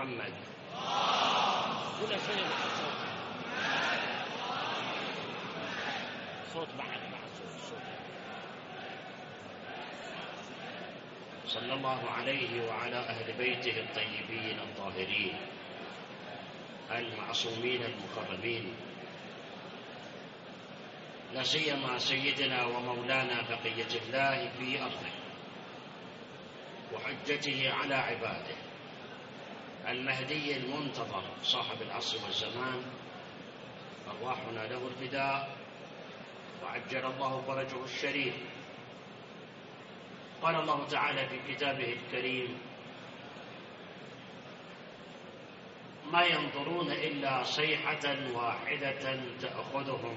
محمد. كل شيء مع صوت بعد صوت. صلى الله عليه وعلى أهل بيته الطيبين الطاهرين المعصومين المكرمين، لا سيما سيدنا ومولانا بقية الله في أرضه وحجته على عباده المهدي المنتظر صاحب العصر والزمان، أرواحنا له الفداء وعجل الله فرجه الشريف. قال الله تعالى في كتابه الكريم: ما ينظرون إلا صيحة واحدة تأخذهم،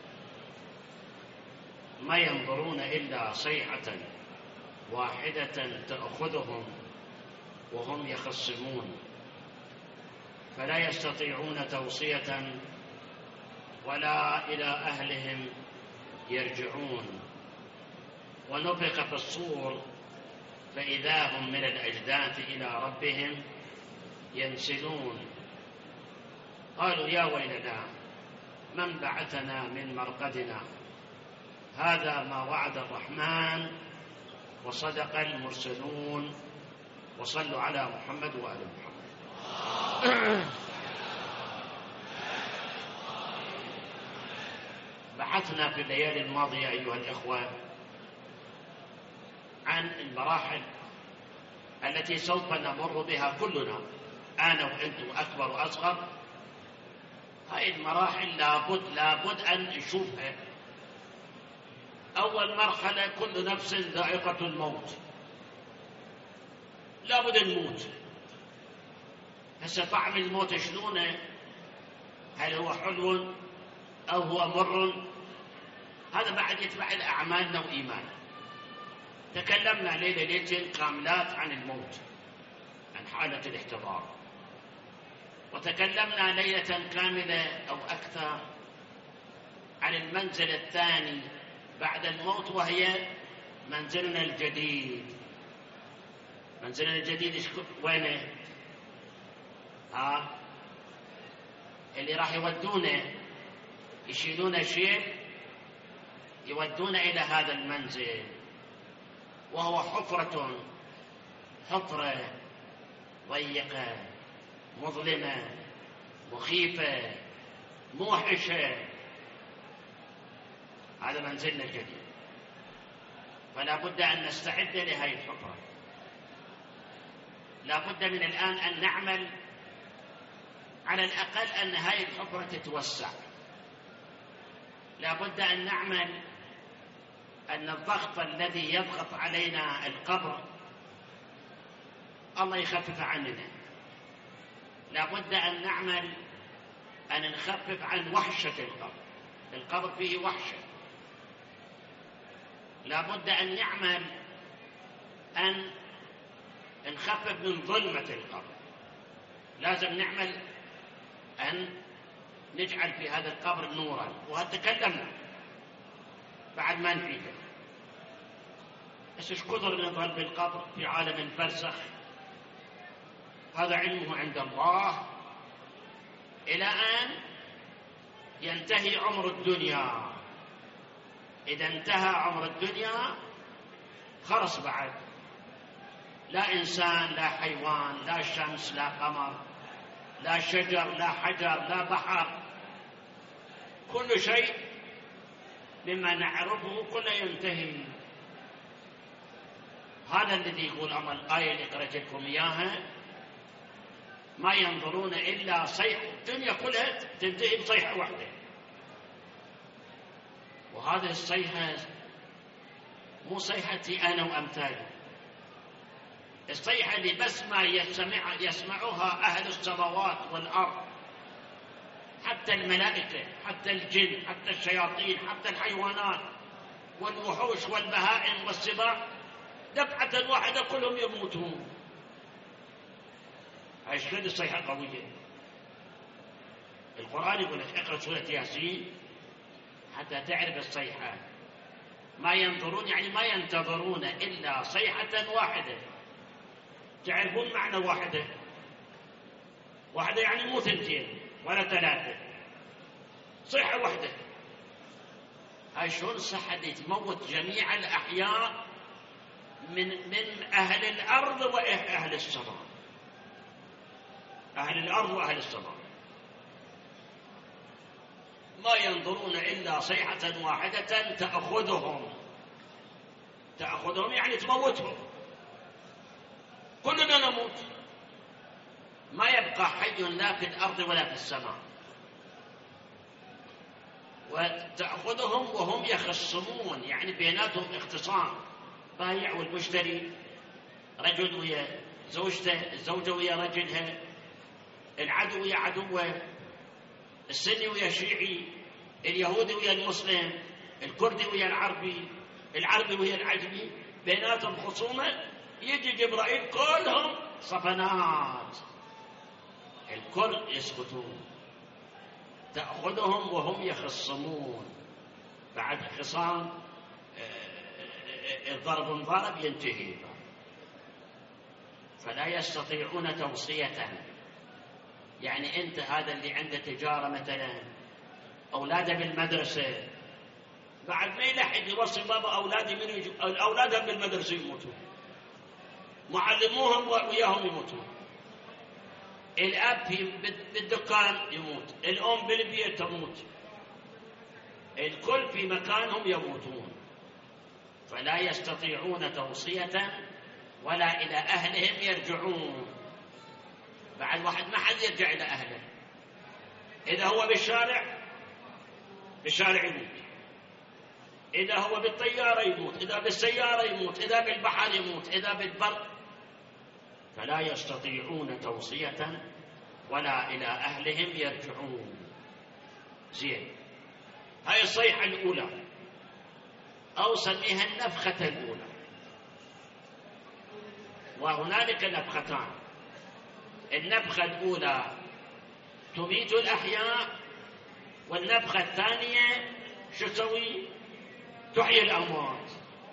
ما ينظرون إلا صيحة واحدة تأخذهم وهم يخصمون، فلا يستطيعون توصية ولا إلى أهلهم يرجعون. ونفخ في الصور فإذا هم من الأجداث إلى ربهم ينسلون. قالوا: يا ويلنا من بعثنا من مرقدنا، هذا ما وعد الرحمن وصدق المرسلون. وصلوا على محمد وآل محمد. بحثنا في الليالي الماضية أيها الإخوة عن المراحل التي سوف نمر بها كلنا، أنا وأنتم أكبر وأصغر. هذه المراحل لابد أن نشوفها. أول مرحلة: كل نفس ذائقة الموت، لابد نموت. هسه طعم الموت شلونه؟ هل هو حلو أو هو مر؟ هذا بعد يتبع أعمالنا وإيماننا. تكلمنا ليلتين كاملات عن الموت، عن حالة الاحتضار، وتكلمنا ليلة كاملة أو أكثر عن المنزل الثاني بعد الموت، وهي منزلنا الجديد. منزلنا الجديد وينه؟ اللي راح يودونه، يشيلون شيء يودون إلى هذا المنزل، وهو حفرة ضيقة مظلمة مخيفة موحشة. هذا منزلنا الجديد، فلا بد أن نستعد لهذه الحفرة. لا بد من الآن أن نعمل على الأقل أن هذه الحفرة تتوسع. لا بد أن نعمل أن الضغط الذي يضغط علينا القبر الله يخفف عننا. لا بد أن نعمل أن نخفف عن وحشة القبر. القبر فيه وحشة. لا بد أن نعمل أن نخفف من ظلمة القبر. لازم نعمل أن نجعل في هذا القبر نورا، وتكلمنا بعد ما نعيده. بس ايش قدر نظل بالقبر في عالم البرزخ؟ هذا علمه عند الله إلى أن ينتهي عمر الدنيا. إذا انتهى عمر الدنيا خلص، بعد لا إنسان لا حيوان لا شمس لا قمر لا شجر لا حجر لا بحر، كل شيء مما نعرفه كله ينتهي. هذا الذي يقول الله الآية اللي قرأت لكم إياها: ما ينظرون إلا صيحة. الدنيا كلها تنتهي بصيحة واحدة، وهذه الصيحة مو صيحتي أنا وأمثالي. الصيحة اللي بس ما يسمعها أهل السماوات والأرض، حتى الملائكة حتى الجن حتى الشياطين حتى الحيوانات والوحوش والبهائم والسباع، دفعة واحدة كلهم يموتون. هاي شلون الصيحة قوية؟ القرآن يقول لك اقرأ سورة ياسين حتى تعرف الصيحة. ما ينظرون يعني ما ينتظرون إلا صيحة واحدة. تعرفون معنى واحدة؟ واحدة يعني مو 2 ولا 3، صيحة واحدة. هاي شلون الصحة اللي تموت جميع الأحياء من أهل الأرض وأهل السماء، أهل الأرض وأهل السماء، ما ينظرون إلا صيحة واحدة تأخذهم يعني تموتهم، كلنا نموت، ما يبقى حي لا في الأرض ولا في السماء. وتأخذهم وهم يخصمون، يعني بيناتهم اختصام، بايع والمشتري، رجل ويا زوجته، الزوجة ويا رجلها، العدو ويا عدوه، السني ويا الشيعي، اليهودي ويا المسلم، الكردي ويا العربي ويا العجمي، بيناتهم خصومة. يجي جبرائيل كلهم صفنات، الكل يسكتون، تأخذهم وهم يخصمون، بعد خصام الضرب ينتهي، فلا يستطيعون توصية. يعني أنت هذا اللي عنده تجارة مثلا، أولاده بالمدرسة، بعد ما يلحق يوصي بابا أولادي من يجوا، أولادهم بالمدرسة يموتون، معلموهم وياهم يموتون، الأب بالدكان يموت، الأم بالبيت تموت، الكل في مكانهم يموتون، فلا يستطيعون توصية ولا إلى أهلهم يرجعون. بعد واحد ما حد يرجع إلى أهله، إذا هو بالشارع يموت، إذا هو بالطيارة يموت، إذا بالسيارة يموت، إذا بالبحر يموت، إذا بالبر، فلا يستطيعون توصية ولا إلى أهلهم يرجعون. زين، هاي الصيحة الأولى، أو سميها النفخة الأولى. وهنالك نفختان، النفخة الأولى تميت الأحياء، والنفخة الثانية شو تسوي؟ تحيي الأموات.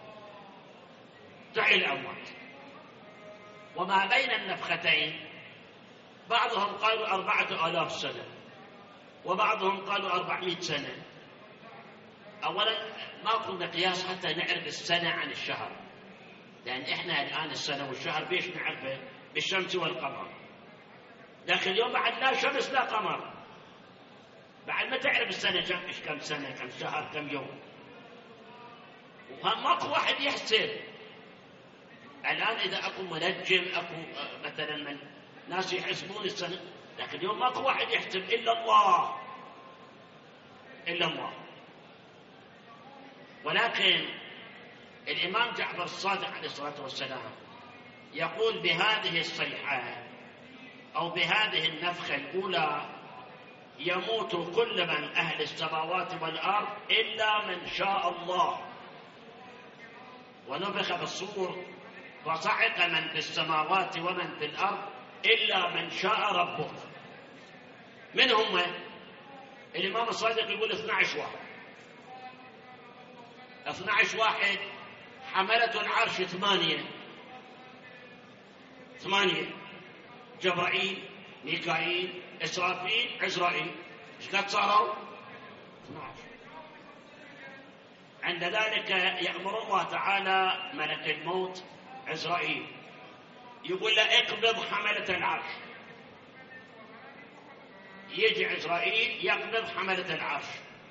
وما بين النفختين بعضهم قالوا 4000 سنة، وبعضهم قالوا 400 سنة. أولا ماكو مقياس حتى نعرف السنة عن الشهر، لأن إحنا الآن السنة والشهر بيش نعرفه؟ بالشمس والقمر، لكن اليوم بعد لا شمس لا قمر، بعد ما تعرف السنة كم سنة، كم شهر، كم يوم، وماكو واحد يحسب. الآن إذا أكو منجم، أكو مثلا من ناس يحسبون السنة، لكن اليوم ماكو واحد يحسب إلا الله. ولكن الإمام جعفر الصادق عليه الصلاة والسلام يقول بهذه الصيحة أو بهذه النفخة الأولى يموت كل من أهل السماوات والأرض إلا من شاء الله، ونفخ بالصور فصعق من في السماوات ومن في الأرض إلا من شاء ربك. من هم؟ الإمام الصادق يقول 12 واحد. حملة العرش 8، جبرائيل، ميكائيل، إسرافيل، عزرائيل. ايش قد صاروا؟ 12. عند ذلك يأمر الله تعالى ملك الموت عزرائيل، يقول له اقبض حملة العرش. يجي عزرائيل يقبض حملة العرش،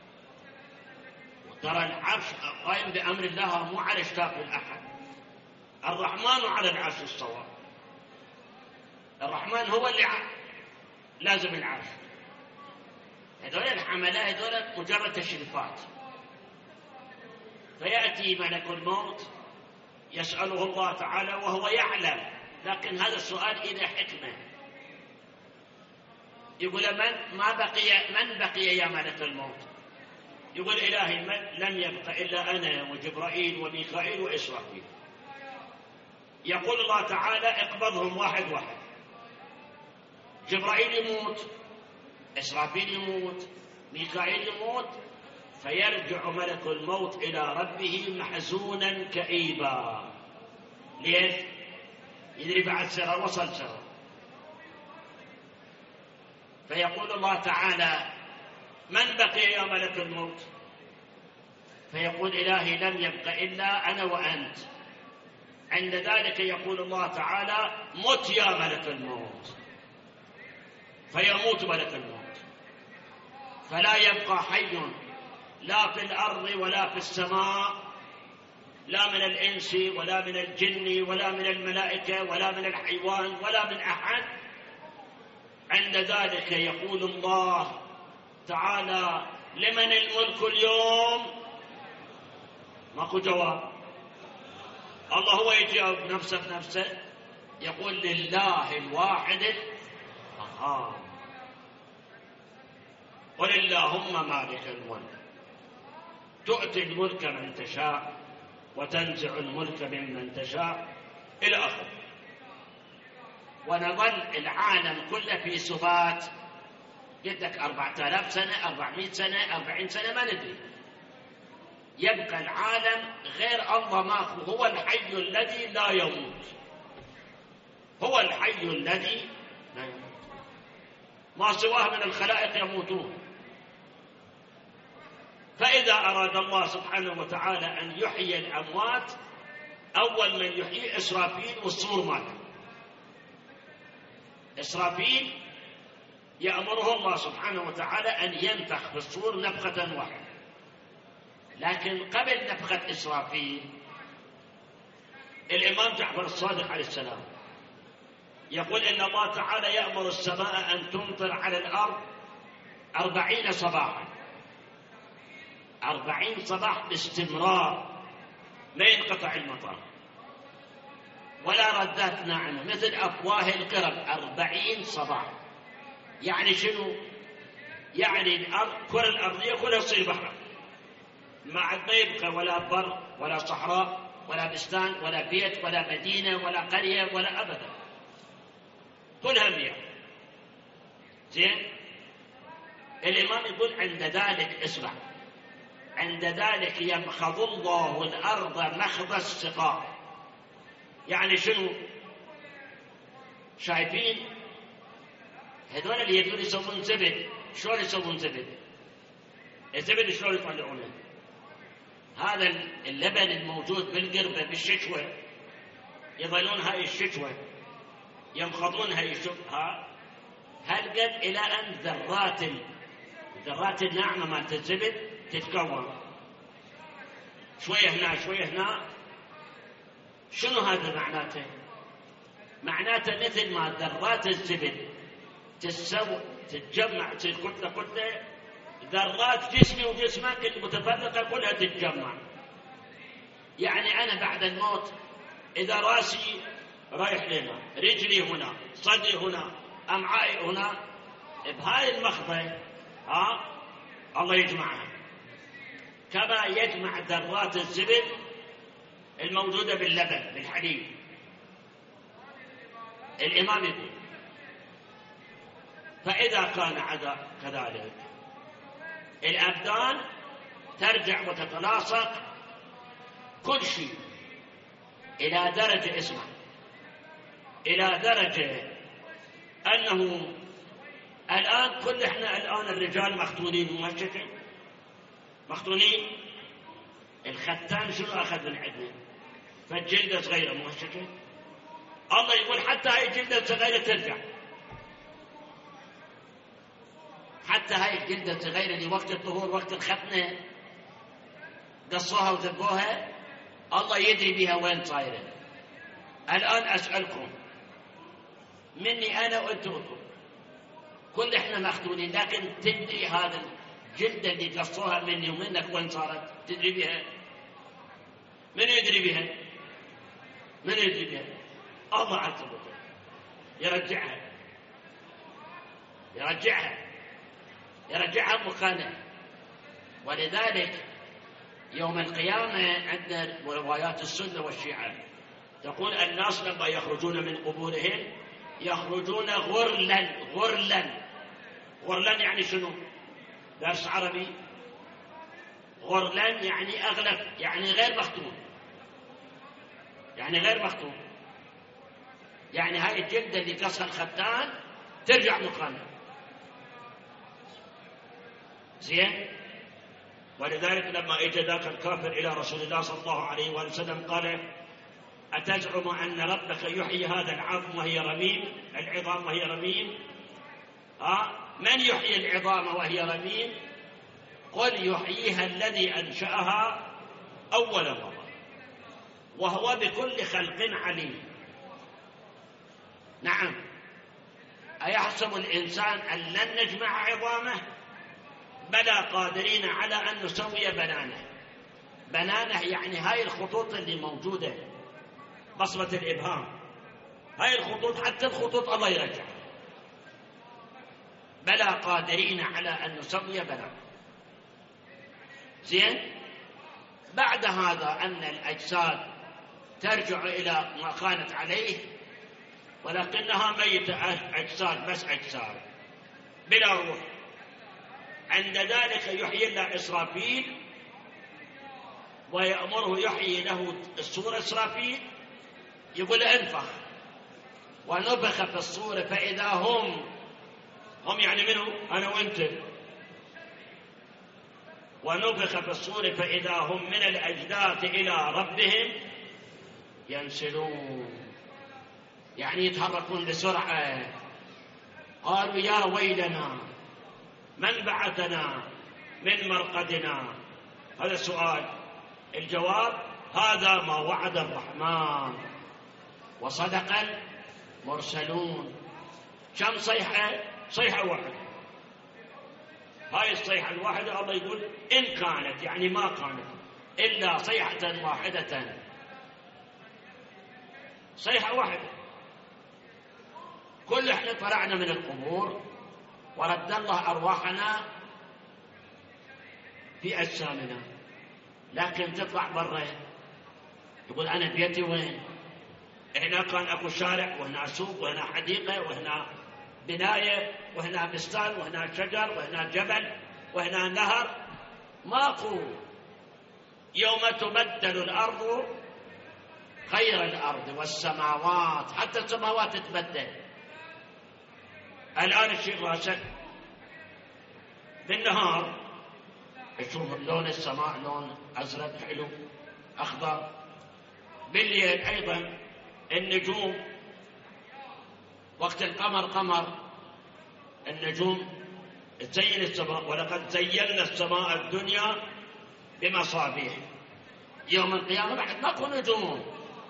وترى العرش قائم بأمر الله، مو على اشتاق الأحد. الرحمن على العرش استوى، الرحمن هو اللي لازم العرش. هذول الحملة هذول مجرد تشريفات. فيأتي ملك الموت يسأله الله تعالى وهو يعلم، لكن هذا السؤال إلى حكمة. يقول من بقي يا ملك الموت؟ يقول إلهي لم يبق إلا أنا وجبرائيل وميكائيل وإسرافيل. يقول الله تعالى اقبضهم واحد واحد. جبرائيل يموت، إسرافيل يموت، ميكائيل يموت، فيرجع ملك الموت إلى ربه محزونا كئيبا. ليش؟ يدري بعد سنة وصل سنة. فيقول الله تعالى: من بقي يا ملك الموت؟ فيقول: إلهي لم يبق إلا أنا وأنت. عند ذلك يقول الله تعالى: مت يا ملك الموت. فيموت ملك الموت، فلا يبقى حي لا في الأرض ولا في السماء، لا من الإنس ولا من الجن ولا من الملائكة ولا من الحيوان ولا من أحد. عند ذلك يقول الله تعالى: لمن الملك اليوم؟ ماكو جواب. الله هو يجاوب نفسه بنفسه، يقول: لله الواحد القهار. قل اللهم مالك الملك تؤتي الملك من تشاء وتنزع الملك ممن تشاء، إلى آخره. ونظل العالم كله في سبات، قلت لك 4000 سنة 400 سنة 40 سنة ما ندري، يبقى العالم غير الله ماكو. هو الحي الذي لا يموت، هو الحي الذي لا يموت، ما سواه من الخلائق يموتون. فإذا أراد الله سبحانه وتعالى أن يحيي الأموات، أول من يحيي إسرافيل والصور ماله. إسرافيل يأمره الله سبحانه وتعالى أن ينفخ في الصور نفخة واحدة، لكن قبل نفخة إسرافيل الإمام جعفر الصادق عليه السلام يقول إن الله تعالى يأمر السماء أن تمطر على الأرض 40 صباحا، 40 صباح باستمرار، ما ينقطع المطر ولا ردات ناعمة مثل أفواه القرب. 40 صباح يعني شنو؟ يعني الأرض كرة الأرضية كلها تصير بحر، ما يبقى ولا بر ولا صحراء ولا بستان ولا بيت ولا مدينة ولا قرية ولا أبدا، كلها مياه. زين؟ الإمام يقول عند ذلك، اسمع، عند ذلك يمخض الله الأرض مخض السقاء. يعني شنو؟ شايفين هذول اللي يبون يسوون زبد، شلون يسوون زبد؟ الزبد شلون يطلعونه؟ هذا اللبن الموجود بالقربة بالششوة، يظلون هاي الششوة يمخضونها يشوفها هالقد إلى أن ذرات الناعمة مالت الزبد تتكون، شوية هنا شوية هنا. شنو هذا معناته؟ معناته مثل ما ذرات الزبد تتجمع، تصير كتلة، ذرات جسمي وجسمك المتفرقة كلها تتجمع. يعني أنا بعد الموت إذا راسي رايح لنا، رجلي هنا، صدري هنا، أمعائي هنا، بهاي المخضة الله يجمعها كما يجمع ذرات الزبد الموجودة باللبن بالحليب. الإمام يقول: فإذا كان كذلك الأبدان ترجع وتتلاصق كل شيء إلى درجة، اسمع، إلى درجة أنه الآن كل إحنا الآن الرجال مختونين ممشكين، مختونين. الختان شنو أخذ من عندنا؟ فالجلدة صغيرة ممشكة. الله يقول حتى هاي الجلدة صغيرة ترجع، حتى هاي الجلدة الصغيرة اللي وقت الطهور وقت الختنة قصوها وذبوها، الله يدري بها وين صايرة. الآن أسألكم مني أنا وأنتم، كل إحنا مختونين، لكن تدري هذا الجلدة اللي قصوها مني ومنك وين صارت؟ تدري بها؟ من يدري بها؟ من يدري بها؟ الله عز وجل يرجعها مكانها. ولذلك يوم القيامة عندنا روايات السنة والشيعة تقول الناس لما يخرجون من قبورهم يخرجون غرلا. يعني شنو؟ درس عربي. غرلا يعني أغلب، يعني غير مختون، يعني هاي الجلدة اللي قصها الختان ترجع مكانها. زين. ولذلك لما اجى ذاك الكافر الى رسول الله صلى الله عليه وسلم قال: أتزعم أن ربك يحيي هذا العظم وهي رميم، العظام وهي رميم؟ من يحيي العظام وهي رميم؟ قل يحييها الذي أنشأها أول مرة وهو بكل خلق عليم. نعم. أيحسب الإنسان أن لن نجمع عظامه؟ بلى قادرين على أن نسوي بنانه. بنانه يعني هاي الخطوط اللي موجودة، بصمة الإبهام، هاي الخطوط، حتى الخطوط الله يرجع. بلى قادرين على أن نسوي بنانه. زين. بعد هذا أن الأجساد ترجع إلى ما كانت عليه، ولكنها ميتة، أجساد بس أجساد بلا روح. عند ذلك يحيي الله إسرافيل ويأمره يحيي له الصور إسرافيل، يقول: انفخ، ونفخ في الصور فإذا هم يعني منه أنا وأنت، ونفخ في الصور فإذا هم من الأجداث إلى ربهم ينسلون، يعني يتحركون بسرعة. قالوا: يا ويلنا من بعثنا من مرقدنا. هذا السؤال. الجواب: هذا ما وعد الرحمن وصدق المرسلون. كم صيحة؟ صيحة واحدة. هاي الصيحة الواحدة الله يقول: إن كانت، يعني ما كانت إلا صيحة واحدة، صيحة واحدة. كل احنا طلعنا من القبور ورد الله أرواحنا في أجسامنا، لكن تطلع برا تقول: أنا بيتي وين؟ هنا كان أكو شارع، وهنا سوق، وهنا حديقة، وهنا بناية، وهنا بستان، وهنا شجر، وهنا جبل، وهنا نهر. ماكو. يوم تبدل الأرض غير الأرض والسماوات، حتى السماوات تتبدل. الآن الشيء راسك بالنهار تشوف لون السماء لون أزرق حلو أخضر. بالليل أيضا النجوم، وقت القمر قمر، النجوم تزين السماء. ولقد زينا السماء الدنيا بمصابيح. يوم القيامة بعد ماكو نجوم،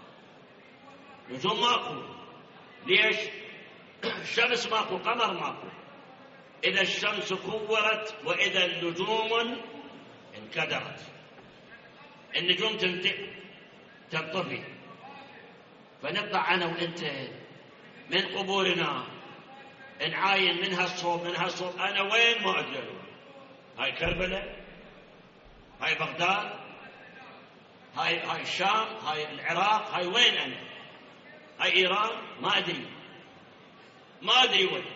نجوم ماكو. ليش؟ الشمس ماكو، قمر ماكو. إذا الشمس كورت وإذا النجوم انكدرت، النجوم تنطفي، فنطلع أنا وإنت من قبورنا نعاين منها الصوب منها الصوب. أنا وين؟ ما أدري. هاي كربلاء، هاي بغداد، هاي الشام، هاي العراق، هاي وين أنا؟ هاي إيران، ما أدري وين.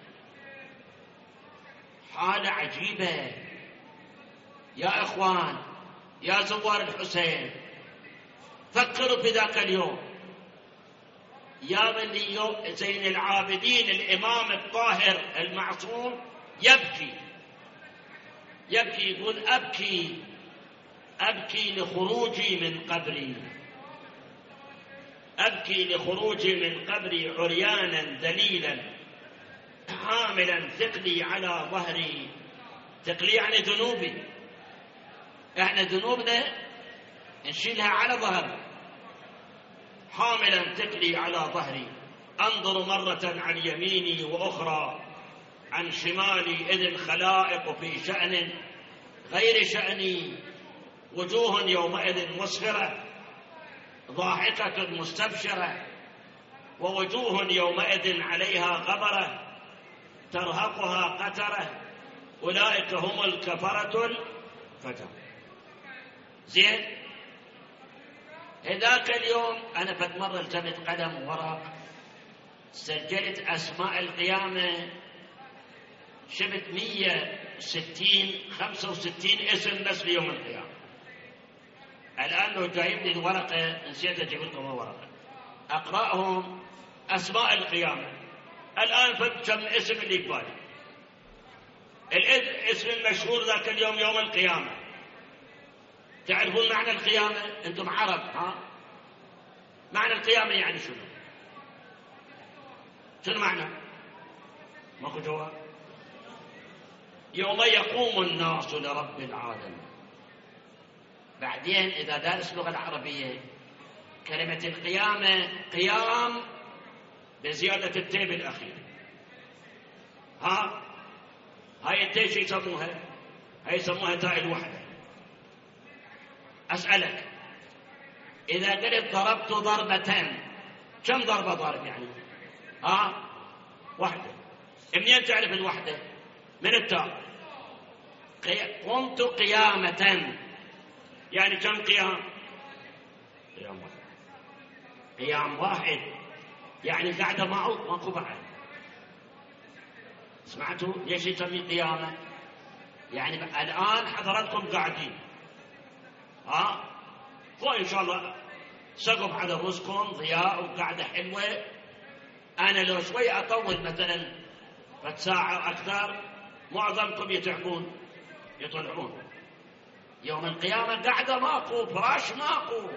حالة عجيبة يا إخوان، يا زوار الحسين. فكروا في ذاك اليوم، يا من يوم زين العابدين الإمام الطاهر المعصوم يبكي يقول: أبكي لخروجي من قبري، أبكي لخروجي من قبري عريانا ذليلا حاملا ثقلي على ظهري. ثقلي يعني ذنوبي، احنا ذنوبنا نشيلها على ظهري. حاملا ثقلي على ظهري، أنظر مرة عن يميني وأخرى عن شمالي، إذ الخلائق في شأن غير شأني. وجوه يومئذ مسفرة ضاحكة مستبشرة، ووجوه يومئذ عليها غبرة ترهقها قترة، أولئك هم الكفرة الفجرة. زين. هذاك اليوم أنا فتمر التمت قدم وراء، سجلت أسماء القيامة، شفت 165 اسم بس ليوم القيامة. الآن لو جايب لي الورقة، نسيت أجيب لكم الورقة، أقرأهم أسماء القيامة. الآن فد كم اسم اللي يقبالي. الاسم المشهور ذاك اليوم يوم القيامة. تعرفون معنى القيامة؟ أنتم عرب، ها؟ معنى القيامة يعني شنو؟ شنو معنى؟ ماكو جواب. يوم يقوم الناس لرب العالمين. بعدين إذا دارس اللغة العربية كلمة القيامة قيام بزيادة التاء الأخير. هاي التاء شو يسموها؟ هاي يسموها تاء الوحدة. أسألك، إذا قلت ضربت ضربة، كم ضربة ضارب يعني؟ وحدة. منين تعرف الوحدة؟ من التاء. قمت قيامة، يعني كم قيام؟ قيام واحد. قيام واحد يعني قاعدة معه ماكو بعد. سمعتوا ليش يسمي قيامة؟ يعني الآن حضراتكم قاعدين، فوق إن شاء الله سقف على رؤوسكم ضياء وقاعدة حلوة. أنا لو شوي أطول مثلا ساعة أكثر معظمكم يتعبون يطلعون. يوم القيامة قاعدة ماكو، فراش ماكو،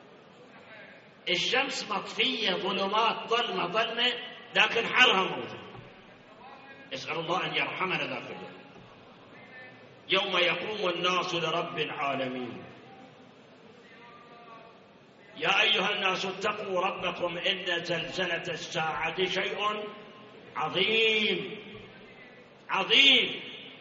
الشمس مطفية، ظلمات، ظلمة، لكن حرها موجود. اسأل الله أن يرحمنا ذاك اليوم. يوم يقوم الناس لرب العالمين. يا أيها الناس اتقوا ربكم إن زلزلة الساعة شيء عظيم عظيم.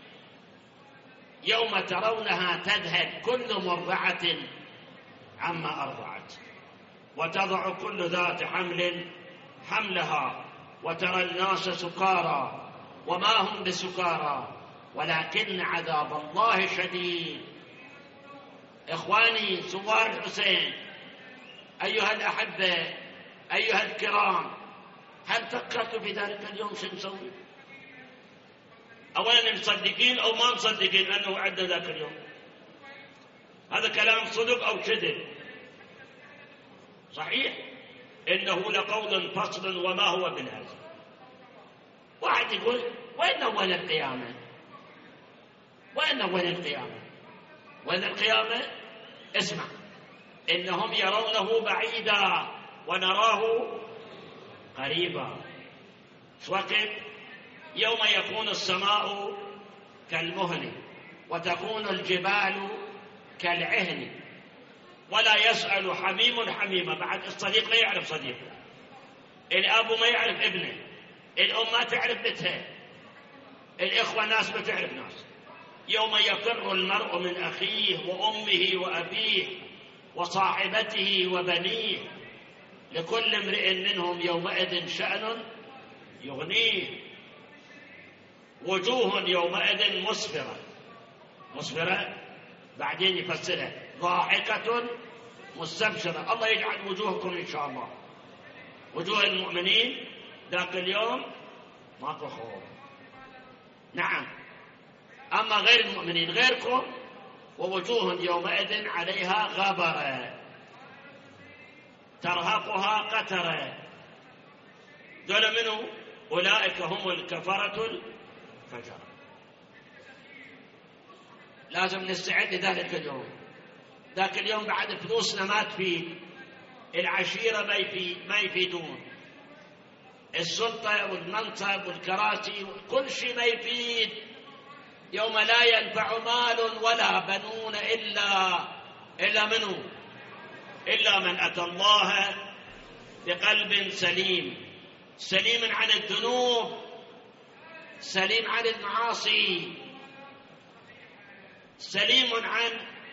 يوم ترونها تذهل كل مرضعة عما أرضعت وتضع كل ذات حمل حملها وترى الناس سكارى وما هم بسكارى ولكن عذاب الله شديد. إخواني ثوار الحسين، أيها الأحبة، أيها الكرام، هل فكرتوا في ذلك اليوم شو نسوي؟ أولا مصدقين أو ما مصدقين أنه عدى ذاك اليوم؟ هذا كلام صدق أو كذب؟ صحيح إنه لقول فصل وما هو بالهزل. واحد يقول وين أول القيامة؟ وين أول القيامة؟ وين القيامة؟ اسمع، إنهم يرونه بعيدا ونراه قريبا. وقت يوم يكون السماء كالمهل وتكون الجبال كالعهن ولا يسأل حميم حميمة. بعد الصديق ما يعرف صديقه، الأب ما يعرف ابنه، الأم ما تعرف بنتها، الإخوة ناس ما تعرف ناس. يوم يفر المرء من أخيه وأمه وأبيه وصاحبته وبنيه لكل امرئ منهم يومئذ شأن يغنيه. وجوه يومئذ مسفرة بعدين يفسرها ضاحكة مستبشرة. الله يجعل وجوهكم إن شاء الله وجوه المؤمنين ذاك اليوم ماكو خوف. نعم، أما غير المؤمنين غيركم ووجوه يومئذ عليها غبرة ترهقها قترة. دول منه أولئك هم الكفرة الفجرة. لازم نستعد لذلك اليوم. ذاك اليوم بعد فلوسنا ما تفيد، العشيرة ما يفيدون، السلطة والمنصب والكراسي كل شيء ما يفيد. يوم لا ينفع مال ولا بنون إلا منه إلا من أتى الله بقلب سليم، سليم عن الذنوب، سليم عن المعاصي، سليم عن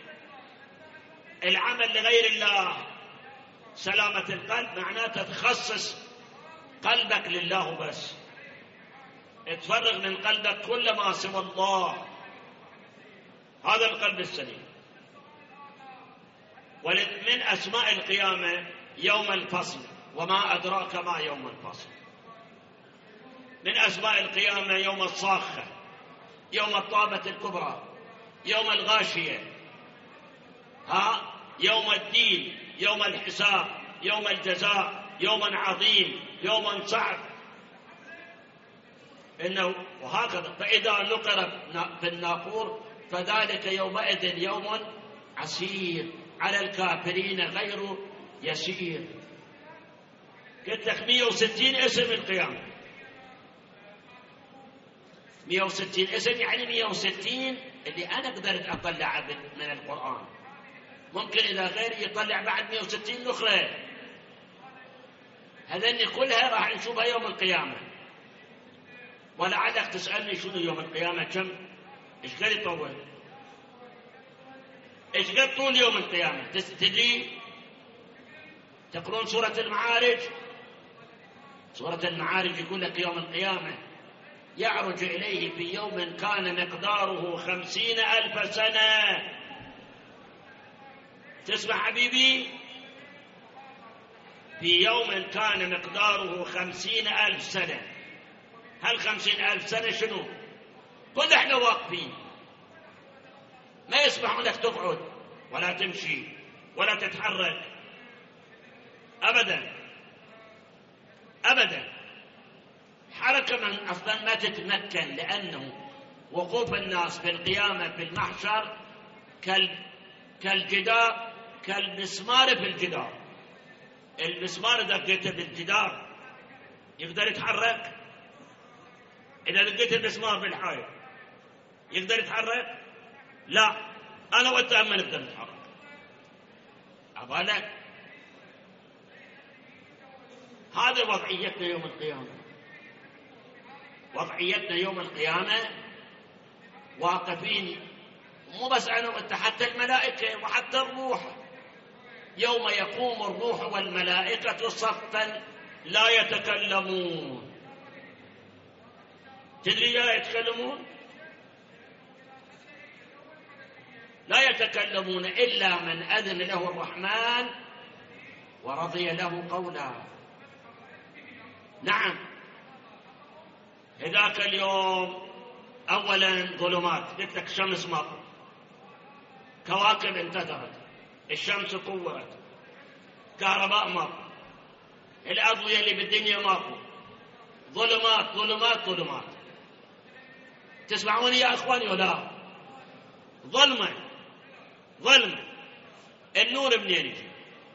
العمل لغير الله. سلامة القلب معناته تخصص قلبك لله بس، تفرغ من قلبك كل ما سوى الله. هذا القلب السليم. ومن أسماء القيامة يوم الفصل، وما أدراك ما يوم الفصل. من أسماء القيامة يوم الصاخة، يوم الطامة الكبرى، يوم الغاشية، يوم الدين، يوم الحساب، يوم الجزاء، يوم عظيم، يوم صعب. إنه وهكذا. فإذا نقر في الناقور فذلك يومئذ يوم عسير على الكافرين غير يسير. قلت لك 160 اسم القيامة، 160 اسم، يعني 160 اللي أنا قدرت أطلع من القرآن. ممكن إذا غيري يطلع بعد 160 أخرى، هذني كلها راح نشوفها يوم القيامة. ولعلك تسألني شنو يوم القيامة كم، إيش قد يطول، إيش قد طول يوم القيامة؟ تدري؟ تقرون سورة المعارج، سورة المعارج يقول لك يوم القيامة يعرج إليه في يوم كان مقداره 50,000 سنة. تسمع حبيبي؟ في يوم كان مقداره 50,000 سنة. هل 50,000 سنة شنو؟ كل احنا واقفين، ما يسمحون لك تقعد ولا تمشي ولا تتحرك أبدا أبدا. حركة من أصلا ما تتمكن، لأنه وقوف الناس في القيامة في المحشر كالجدار، كالمسمار في الجدار. المسمار إذا لقيته بالجدار يقدر يتحرك؟ إذا لقيت المسمار بالحائط يقدر يتحرك؟ لا، أنا وأنت ما نقدر نتحرك. أبالك هذا وضعيتنا يوم القيامة. وضعيتنا يوم القيامة واقفين، مو بس أنا وأنت، حتى الملائكة وحتى الروح. يوم يقوم الروح والملائكة صفا لا يتكلمون. تدري لا يتكلمون؟ لا يتكلمون إلا من أذن له الرحمن ورضي له قولا. نعم، هذاك اليوم أولا ظلمات، قلت لك الشمس ماكو، كواكب انتثرت، الشمس كورت، كهرباء ماكو، الأضوية اللي بالدنيا ماكو، ظلمات ظلمات ظلمات. تسمعوني يا أخواني ولا؟ ظلمة ظلمة. النور منين يجي؟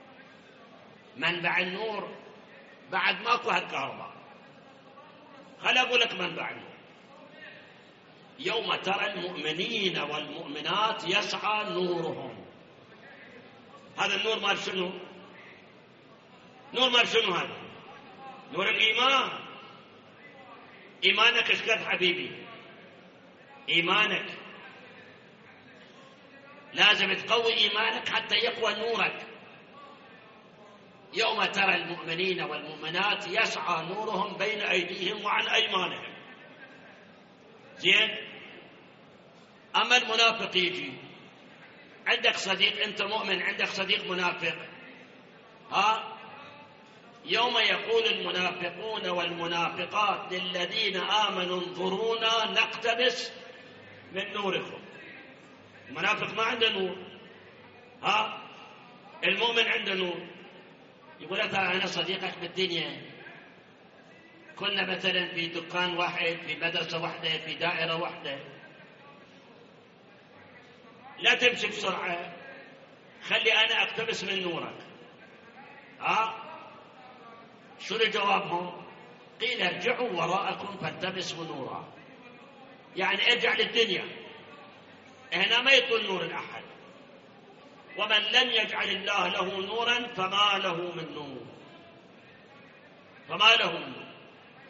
منبع النور بعد ماكو هالكهرباء. خل أقول لك منبع النور. يوم ترى المؤمنين والمؤمنات يسعى نورهم. هذا النور مال شنو؟ نور مال شنو هذا؟ نور الإيمان. إيمانك إيش قد حبيبي؟ إيمانك لازم تقوي إيمانك حتى يقوى نورك. يوم ترى المؤمنين والمؤمنات يسعى نورهم بين أيديهم وعن أيمانهم. زين؟ أما المنافق يجي، عندك صديق أنت مؤمن، عندك صديق منافق، يوم يقول المنافقون والمنافقات للذين آمنوا انظرونا نقتبس من نوركم. المنافق ما عنده نور، المؤمن عنده نور. يقول ترى أنا صديقك بالدنيا، كنا مثلا في دكان واحد، في مدرسة واحدة، في دائرة واحدة. لا تمشي بسرعة، خلي أنا أقتبس من نورك. شو جوابهم؟ قيل ارجعوا وراءكم فالتمسوا نورا. يعني ارجع للدنيا، هنا ما يطول نور الأحد. ومن لم يجعل الله له نورا فما له من نور، فما له من نور.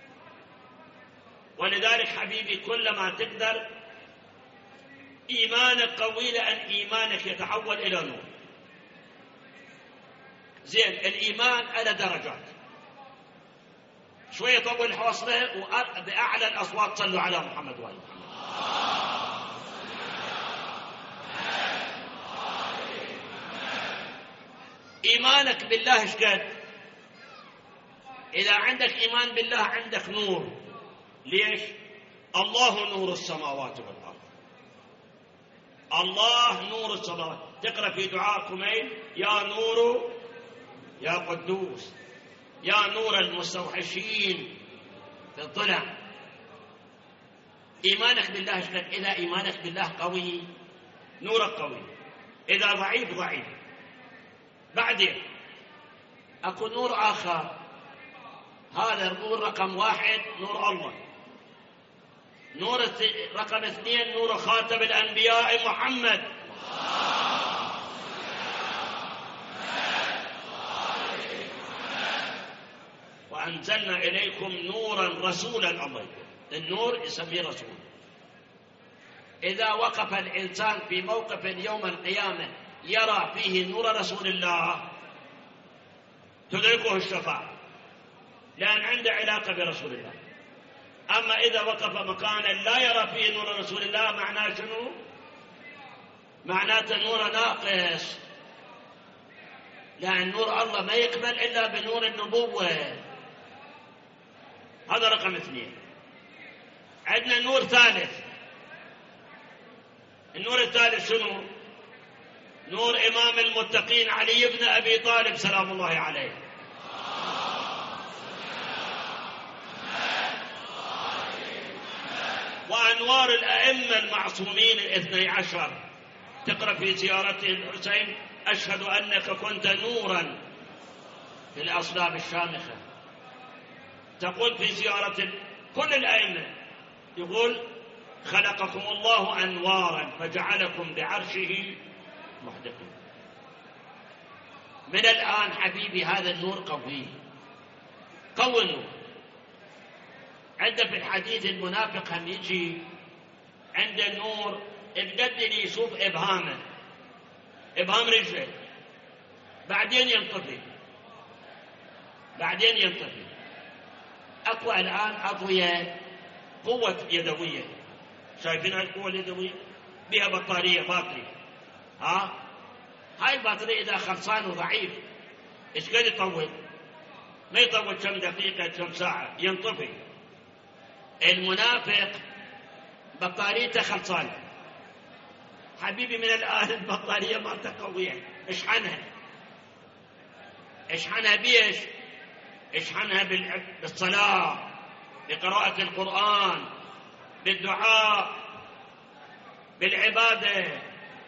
ولذلك حبيبي كلما تقدر إيمانك قوي، لأن إيمانك يتحول إلى نور. زين، الإيمان على درجات. شوية طول حوصله وبأعلى الأصوات صلوا على محمد وآل محمد. إيمانك بالله إيش قد؟ إذا عندك إيمان بالله عندك نور. ليش؟ الله نور السماوات والأرض. الله نور السماوات. تقرأ في دعاء كميل يا نور يا قدوس، يا نور المستوحشين في الضلع، إيمانك بالله شلون؟ إذا إيمانك بالله قوي نورك قوي، إذا ضعيف ضعيف. بعدين أكو نور آخر، هذا النور رقم 1 نور الله. نور رقم 2 نور خاتم الأنبياء محمد. وأنزلنا إليكم نورا رسولا. الله النور يسميه رسول. إذا وقف الإنسان في موقف يوم القيامة يرى فيه نور رسول الله تدركه الشفاعة، لأن عنده علاقة برسول الله. أما إذا وقف مكانا لا يرى فيه نور رسول الله معناه شنو؟ معناته نور ناقص، لأن نور الله ما يكمل إلا بنور النبوة. هذا رقم 2. عندنا نور ثالث. النور الثالث شنو؟ نور إمام المتقين علي بن أبي طالب سلام الله عليه. وأنوار الأئمة المعصومين 12. تقرأ في زيارته الحسين: أشهد أنك كنت نورا في الأصلاب الشامخة. تقول في زيارة كل الأئمة، يقول: خلقكم الله أنوارا فجعلكم بعرشه محدثين. من الآن حبيبي هذا النور قوي، قوي النور. عنده في الحديث المنافق هم يجي عنده النور بقدر يشوف إبهامه، إبهام رجله، بعدين ينطفي، بعدين ينطفي. أكو الآن أضوية قوة يدوية، شايفين القوة اليدوية؟ بها بطارية باطري. هاي البطارية إذا خلصان وضعيف إيش قد يطول؟ ما يطول كم دقيقة كم ساعة ينطفي. المنافق بطاريته خلصانة حبيبي، من الآن البطارية ما تقويها، اشحنها. اشحنها بيش؟ اشحنها بالصلاة، بقراءة القرآن، بالدعاء، بالعبادة.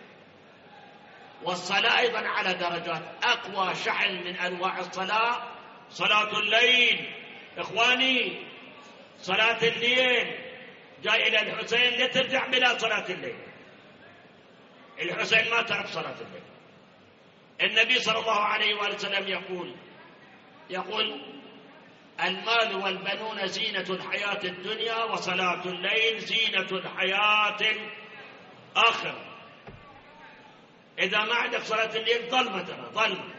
والصلاة أيضا على درجات. أقوى شحن من أنواع الصلاة صلاة الليل. إخواني صلاة الليل، جاي إلى الحسين لا ترجع بلا صلاة الليل. الحسين ما ترك صلاة الليل. النبي صلى الله عليه وآله وسلم يقول: المال والبنون زينة الحياة الدنيا، وصلاة الليل زينة الحياة الآخرة. إذا ما عندك صلاة الليل ظلمة، ترى ظلمة.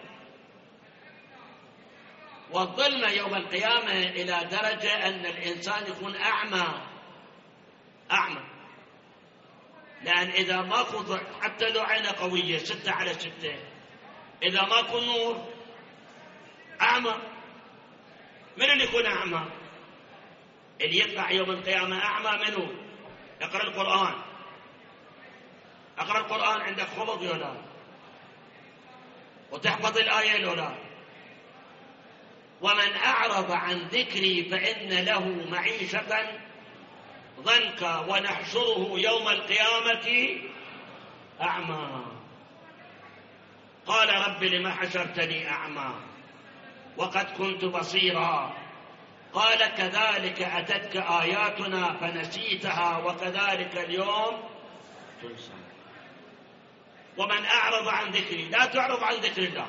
والظلمة يوم القيامة إلى درجة أن الإنسان يكون أعمى. لأن إذا ماكو حتى لو عينه قوية 6/6، إذا ماكو نور أعمى. من اللي يكون أعمى؟ اللي يطلع يوم القيامة أعمى منه. اقرأ القرآن، اقرأ القرآن. عندك خلق ولا؟ وتحفظ الآية ولا؟ ومن أعرض عن ذكري فإن له معيشة ضنكا ونحشره يوم القيامة أعمى. قال: رب لم حشرتني أعمى وقد كنت بصيرا. قال: كذلك أتتك آياتنا فنسيتها وكذلك اليوم تنسى. ومن أعرض عن ذكري، لا تعرض عن ذكر الله.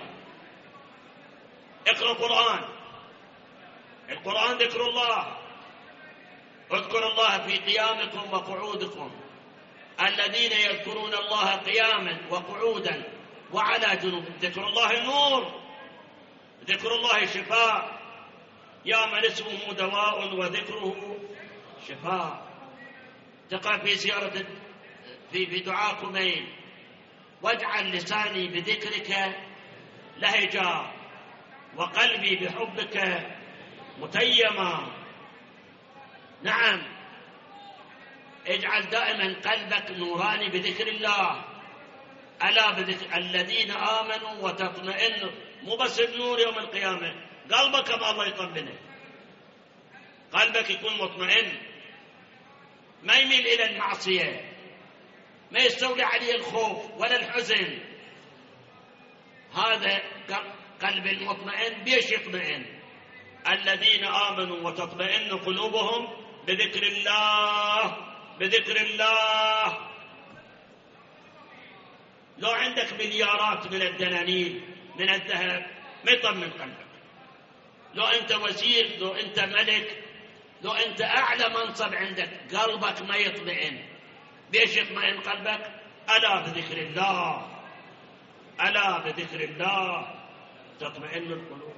اقرأ القرآن، القرآن ذكر الله. اذكروا الله في قيامكم وقعودكم. الذين يذكرون الله قياما وقعودا وعلى جنوب. ذكر الله نور، ذكر الله شفاء. يا من اسمه دواء وذكره شفاء. تقرأ في زيارة في دعاء قمين: واجعل لساني بذكرك لهجا وقلبي بحبك متيما. نعم، اجعل دائما قلبك نوراني بذكر الله. ألا بذكر الذين آمنوا وتطمئن. مو بس النور يوم القيامة، قلبك ما الله يطمئنه، قلبك يكون مطمئن. ما يميل إلى المعصية، ما يستولي عليه الخوف ولا الحزن، هذا قلب المطمئن بيش يطمئن؟ الذين آمنوا وتطمئن قلوبهم بذكر الله، بذكر الله. لو عندك مليارات من الدنانير من الذهب ما يطمن قلبك. لو أنت وزير، لو أنت ملك، لو أنت أعلى منصب عندك، قلبك ما يطمئن. بيش يطمئن قلبك؟ ألا بذكر الله، ألا بذكر الله تطمئن القلوب.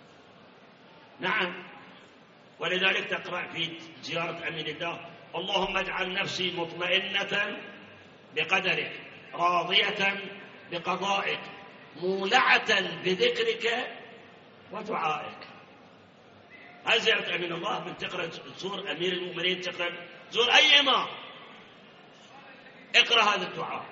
نعم، ولذلك تقرأ في زيارة أمين الله: اللهم اجعل نفسي مطمئنة بقدرك، راضية بقضائك، مولعة بذكرك ودعائك. هذه زيارة أمين الله. من تقرأ تزور أمير المؤمنين، تقرأ تزور أي إمام، اقرأ هذا الدعاء: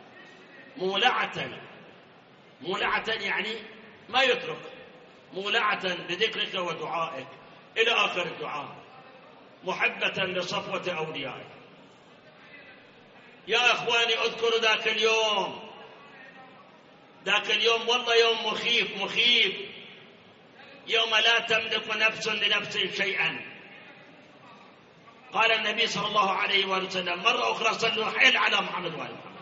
مولعة يعني ما يترك، مولعة بذكرك ودعائك إلى آخر الدعاء، محبة لصفوة أوليائك. يا أخواني، اذكروا ذاك اليوم، ذاك اليوم والله يوم مخيف، يوم لا تملك نفس لنفس شيئا. قال النبي صلى الله عليه وسلم مرة أخرى: صلوا حيل على محمد وآل محمد.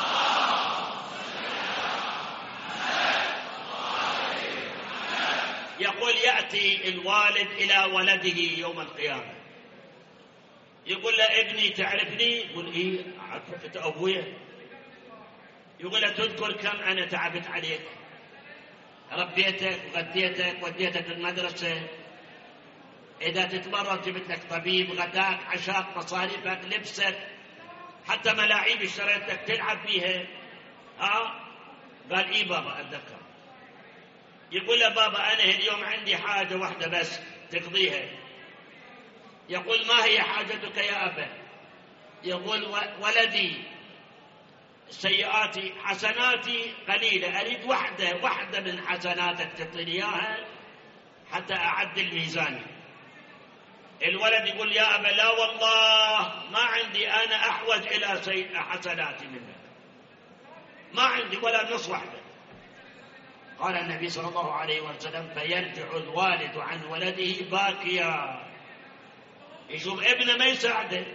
يقول: يأتي الوالد إلى ولده يوم القيامة، يقول له: ابني تعرفني؟ يقول: إيه أعرفك، أنت أبويا. يقول له: تذكر كم أنا تعبت عليك، ربيتك وغديتك وديتك المدرسة، إذا تتمرض جبت لك طبيب، غداك عشاك مصاريفك لبسك، حتى ملاعيب اشتريتك تلعب بيها. قال: إيه بابا أتذكر. يقول له: بابا أنا اليوم عندي حاجة واحدة بس تقضيها. يقول: ما هي حاجتك يا أبا؟ يقول: ولدي سيئاتي حسناتي قليلة، أريد واحدة من حسناتك تعطيني إياها حتى أعدل ميزاني. الولد يقول: يا أبا لا والله ما عندي، أنا أحوج إلى حسناتي منك، ما عندي ولا نص واحدة. قال النبي صلى الله عليه وسلم: فيرجع الوالد عن ولده باكيا، يشوف ابنه ما يساعده،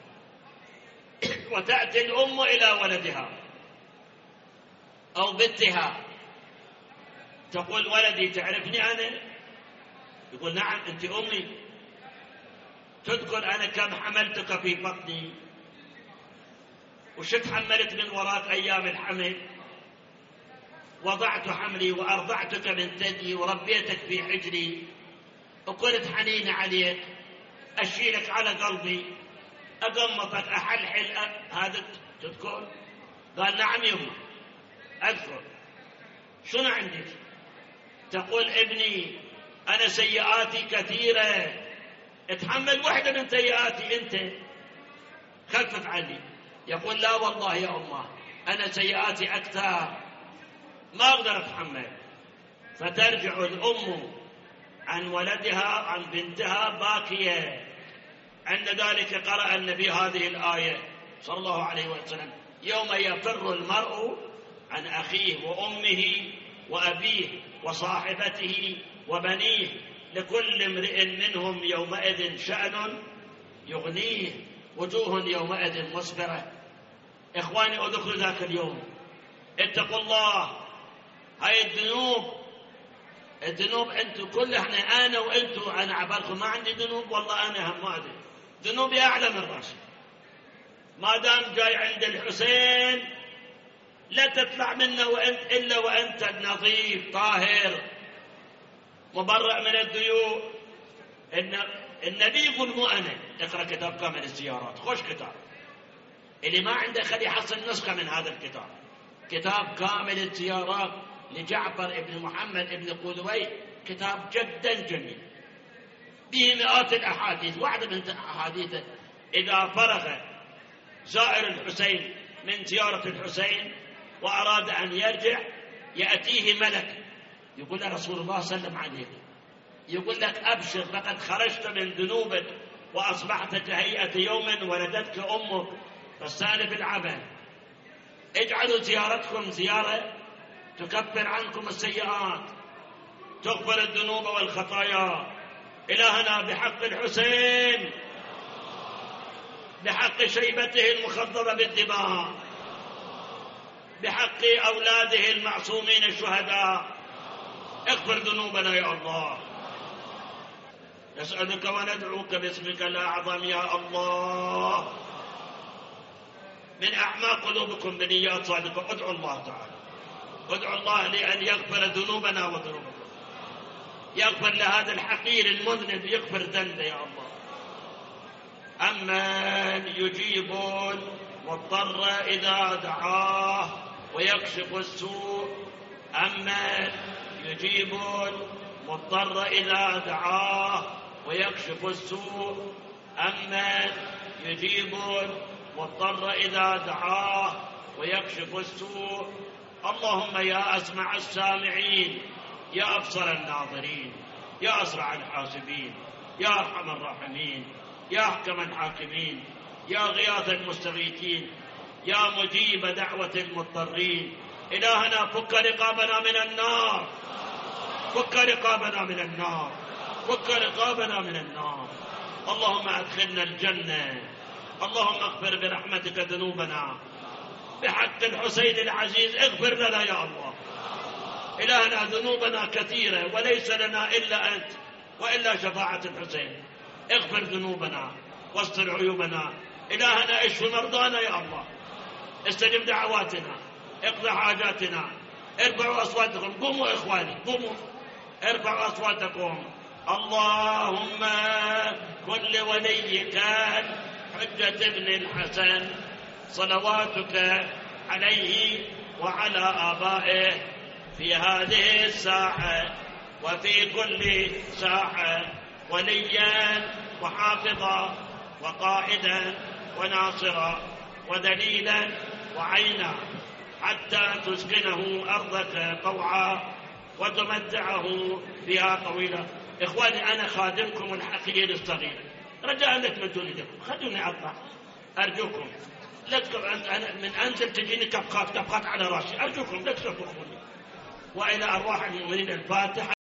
وتأتي الأم إلى ولدها أو بنتها تقول: ولدي تعرفني أنا؟ يقول: نعم أنت أمي. تذكر أنا كم حملتك في بطني، وش تحملت من وراك أيام الحمل، وضعت حملي وأرضعتك من ثدي وربيتك في حجري، وكنت حنين عليك، أشيلك على قلبي، أقمطك، أحلحل. هذا تذكر؟ قال: نعم يما أذكر. شنو عندك؟ تقول: ابني أنا سيئاتي كثيرة، اتحمل واحدة من سيئاتي أنت، خفف عني. يقول: لا والله يا أمه أنا سيئاتي أكثر، ما أقدر أتحمل. فترجع الأم عن ولدها عن بنتها باكية. عند ذلك قرأ النبي هذه الآية صلى الله عليه وسلم: يوم يفر المرء عن أخيه وأمه وأبيه وصاحبته وبنيه، لكل امرئ منهم يومئذ شأن يغنيه، وجوه يومئذ مسفرة. إخواني، أذكر ذاك اليوم، اتقوا الله. هاي الذنوب أنتم كلها، أنا وأنتم، أنا عبالكم ما عندي ذنوب، والله أنا هم ما أدري، ذنوبي أعلى من رأسي. ما دام جاي عند الحسين لا تطلع منه إلا وأنت نظيف طاهر مبرأ من الذنوب. النبي يقول: مو أنا. اقرأ كتاب كامل الزيارات، خوش كتاب، اللي ما عنده خلي يحصل نسخة من هذا الكتاب، كتاب كامل الزيارات لجعفر ابن محمد ابن قدوي، كتاب جدا جميل، به مئات الأحاديث. واحدة من أحاديثه: إذا فرغ زائر الحسين من زيارة الحسين وأراد أن يرجع، يأتيه ملك يقول له: رسول الله سلم عليك، يقول لك: أبشر لقد خرجت من ذنوبك وأصبحت كهيئة يوم ولدتك أمك فاستأنف العمل. اجعلوا زيارتكم زيارة تكفر عنكم السيئات، تغفر الذنوب والخطايا. إلهنا بحق الحسين، بحق شيبته المخضبة بالدماء، بحق أولاده المعصومين الشهداء، اغفر ذنوبنا يا الله. نسألك وندعوك باسمك الأعظم يا الله، من أعماق قلوبكم بنيات صادقة. ادعوا الله تعالى، ادعوا الله لأن يغفر ذنوبنا وذنوبكم، يغفر لهذا الحقير المذنب، يغفر ذنبه يا الله. أمن يجيب المضطر إذا دعاه ويكشف السوء، أمن يجيب المضطر إذا دعاه ويكشف السوء، أمن يجيب المضطر إذا دعاه ويكشف السوء. اللهم يا أسمع السامعين، يا أبصر الناظرين، يا أسرع الحاسبين، يا أرحم الراحمين، يا أحكم الحاكمين، يا غياث المستغيثين، يا مجيب دعوة المضطرين. إلهنا فك رقابنا من النار، فك رقابنا من النار، فك رقابنا من النار. اللهم أدخلنا الجنة، اللهم اغفر برحمتك ذنوبنا، بحق الحسين العزيز اغفر لنا يا الله. إلهنا ذنوبنا كثيرة وليس لنا إلا أنت وإلا شفاعة الحسين. اغفر ذنوبنا واستر عيوبنا. إلهنا اشف مرضانا يا الله، استجب دعواتنا، اقضي حاجاتنا. ارفعوا أصواتكم، قوموا إخواني، قوموا ارفعوا أصواتكم. اللهم كن لوليك حجة ابن الحسن صلواتك عليه وعلى آبائه في هذه الساعة وفي كل ساعة وليا وحافظا وقائدا وناصرا ودليلا وعينا، حتى تسكنه أرضك طوعا وتمتعه بها طويلا. إخواني أنا خادمكم الحقير الصغير، رجاء لا تمدون يدكم، خلوني أطلع أرجوكم. لا أنا من أنزل تجيني كبقات على راسي، أرجوكم لا تسبقوني. وإلى أرواح المؤمنين الفاتحة.